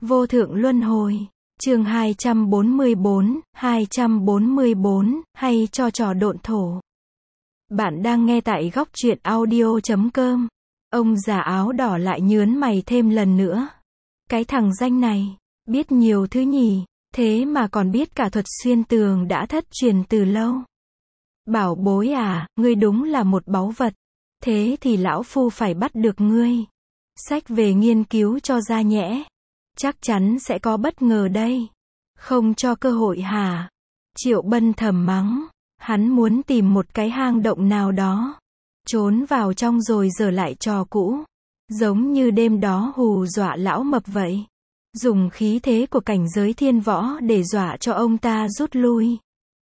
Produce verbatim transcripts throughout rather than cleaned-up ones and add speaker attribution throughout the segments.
Speaker 1: Vô thượng luân hồi. Chương hai trăm bốn mươi bốn, hai trăm bốn mươi bốn, hay cho trò độn thổ. Bạn đang nghe tại góc truyện audio chấm com. Ông già áo đỏ lại nhớn mày thêm lần nữa. Cái thằng danh này, biết nhiều thứ nhỉ, thế mà còn biết cả thuật xuyên tường đã thất truyền từ lâu. Bảo bối à, ngươi đúng là một báu vật. Thế thì lão phu phải bắt được ngươi. Xách về nghiên cứu cho ra nhẽ. Chắc chắn sẽ có bất ngờ đây. Không cho cơ hội hả? Triệu Bân thầm mắng. Hắn muốn tìm một cái hang động nào đó. Trốn vào trong rồi dở lại trò cũ. Giống như đêm đó hù dọa lão mập vậy. Dùng khí thế của cảnh giới thiên võ để dọa cho ông ta rút lui.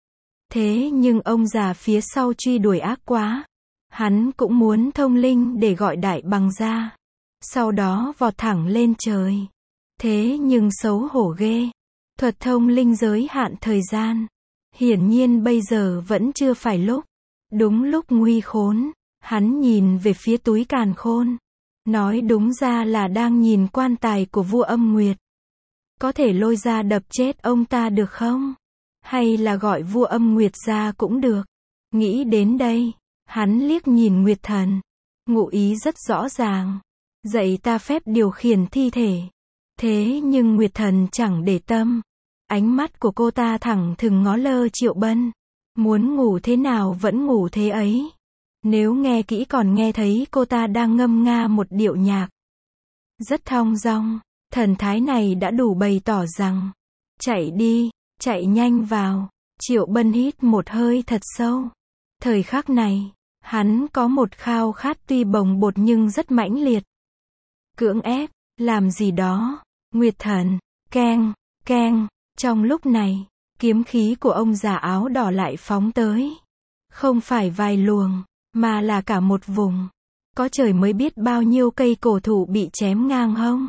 Speaker 1: Thế nhưng ông già phía sau truy đuổi ác quá. Hắn cũng muốn thông linh để gọi đại bằng ra. Sau đó vọt thẳng lên trời. Thế nhưng xấu hổ ghê. Thuật thông linh giới hạn thời gian. Hiển nhiên bây giờ vẫn chưa phải lúc. Đúng lúc nguy khốn. Hắn nhìn về phía túi càn khôn. Nói đúng ra là đang nhìn quan tài của vua Âm Nguyệt. Có thể lôi ra đập chết ông ta được không? Hay là gọi vua Âm Nguyệt ra cũng được. Nghĩ đến đây. Hắn liếc nhìn Nguyệt Thần. Ngụ ý rất rõ ràng. Dạy ta phép điều khiển thi thể. Thế nhưng Nguyệt Thần chẳng để tâm. Ánh mắt của cô ta thẳng thừng ngó lơ Triệu Bân. Muốn ngủ thế nào vẫn ngủ thế ấy. Nếu nghe kỹ còn nghe thấy cô ta đang ngâm nga một điệu nhạc. Rất thong dong. Thần thái này đã đủ bày tỏ rằng. Chạy đi, chạy nhanh vào. Triệu Bân hít một hơi thật sâu. Thời khắc này, hắn có một khao khát tuy bồng bột nhưng rất mãnh liệt. Cưỡng ép, làm gì đó. Nguyệt Thần, keng, keng. Trong lúc này, kiếm khí của ông già áo đỏ lại phóng tới. Không phải vài luồng, mà là cả một vùng. Có trời mới biết bao nhiêu cây cổ thụ bị chém ngang hông.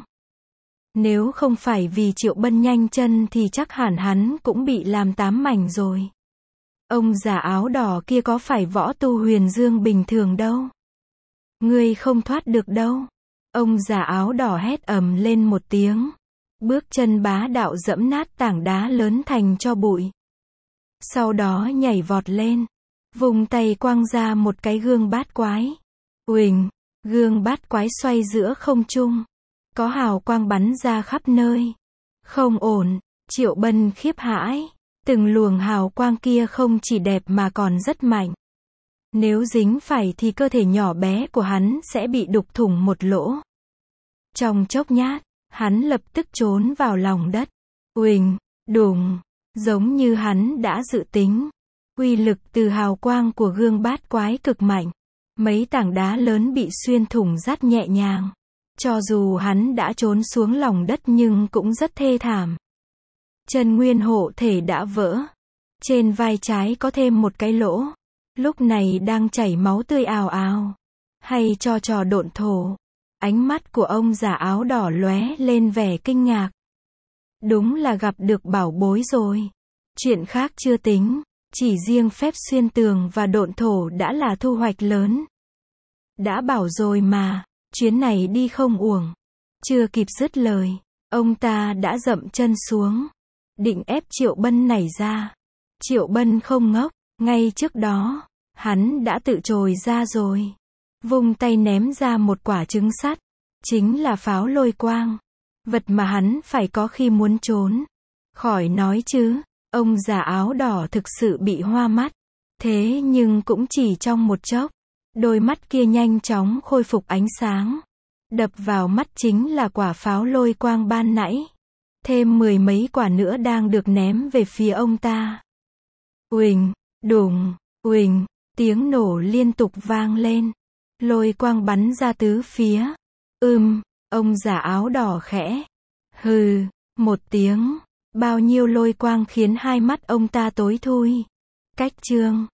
Speaker 1: Nếu không phải vì Triệu Bân nhanh chân thì chắc hẳn hắn cũng bị làm tám mảnh rồi. Ông già áo đỏ kia có phải võ tu huyền dương bình thường đâu. Ngươi không thoát được đâu. Ông già áo đỏ hét ầm lên một tiếng. Bước chân bá đạo dẫm nát tảng đá lớn thành cho bụi. Sau đó nhảy vọt lên. Vùng tay quăng ra một cái gương bát quái. Uỳnh, gương bát quái xoay giữa không trung. Có hào quang bắn ra khắp nơi. Không ổn, Triệu Bân khiếp hãi. Từng luồng hào quang kia không chỉ đẹp mà còn rất mạnh. Nếu dính phải thì cơ thể nhỏ bé của hắn sẽ bị đục thủng một lỗ. Trong chốc nhát, hắn lập tức trốn vào lòng đất. Uỳnh, đùng, giống như hắn đã dự tính. Uy lực từ hào quang của gương bát quái cực mạnh. Mấy tảng đá lớn bị xuyên thủng rất nhẹ nhàng. Cho dù hắn đã trốn xuống lòng đất nhưng cũng rất thê thảm. Chân nguyên hộ thể đã vỡ. Trên vai trái có thêm một cái lỗ. Lúc này đang chảy máu tươi ào ào. Hay cho trò độn thổ. Ánh mắt của ông già áo đỏ lóe lên vẻ kinh ngạc. Đúng là gặp được bảo bối rồi. Chuyện khác chưa tính. Chỉ riêng phép xuyên tường và độn thổ đã là thu hoạch lớn. Đã bảo rồi mà. Chuyến này đi không uổng. Chưa kịp dứt lời. Ông ta đã dậm chân xuống. Định ép Triệu Bân nảy ra. Triệu Bân không ngốc. Ngay trước đó, hắn đã tự trồi ra rồi. Vung tay ném ra một quả trứng sắt. Chính là pháo lôi quang. Vật mà hắn phải có khi muốn trốn. Khỏi nói chứ. Ông già áo đỏ thực sự bị hoa mắt. Thế nhưng cũng chỉ trong một chốc. Đôi mắt kia nhanh chóng khôi phục ánh sáng. Đập vào mắt chính là quả pháo lôi quang ban nãy. Thêm mười mấy quả nữa đang được ném về phía ông ta. Uỳnh, đùng, uỳnh, tiếng nổ liên tục vang lên. Lôi quang bắn ra tứ phía. Ưm, ông già áo đỏ khẽ. Hừ, một tiếng. Bao nhiêu lôi quang khiến hai mắt ông ta tối thui. Cách chương.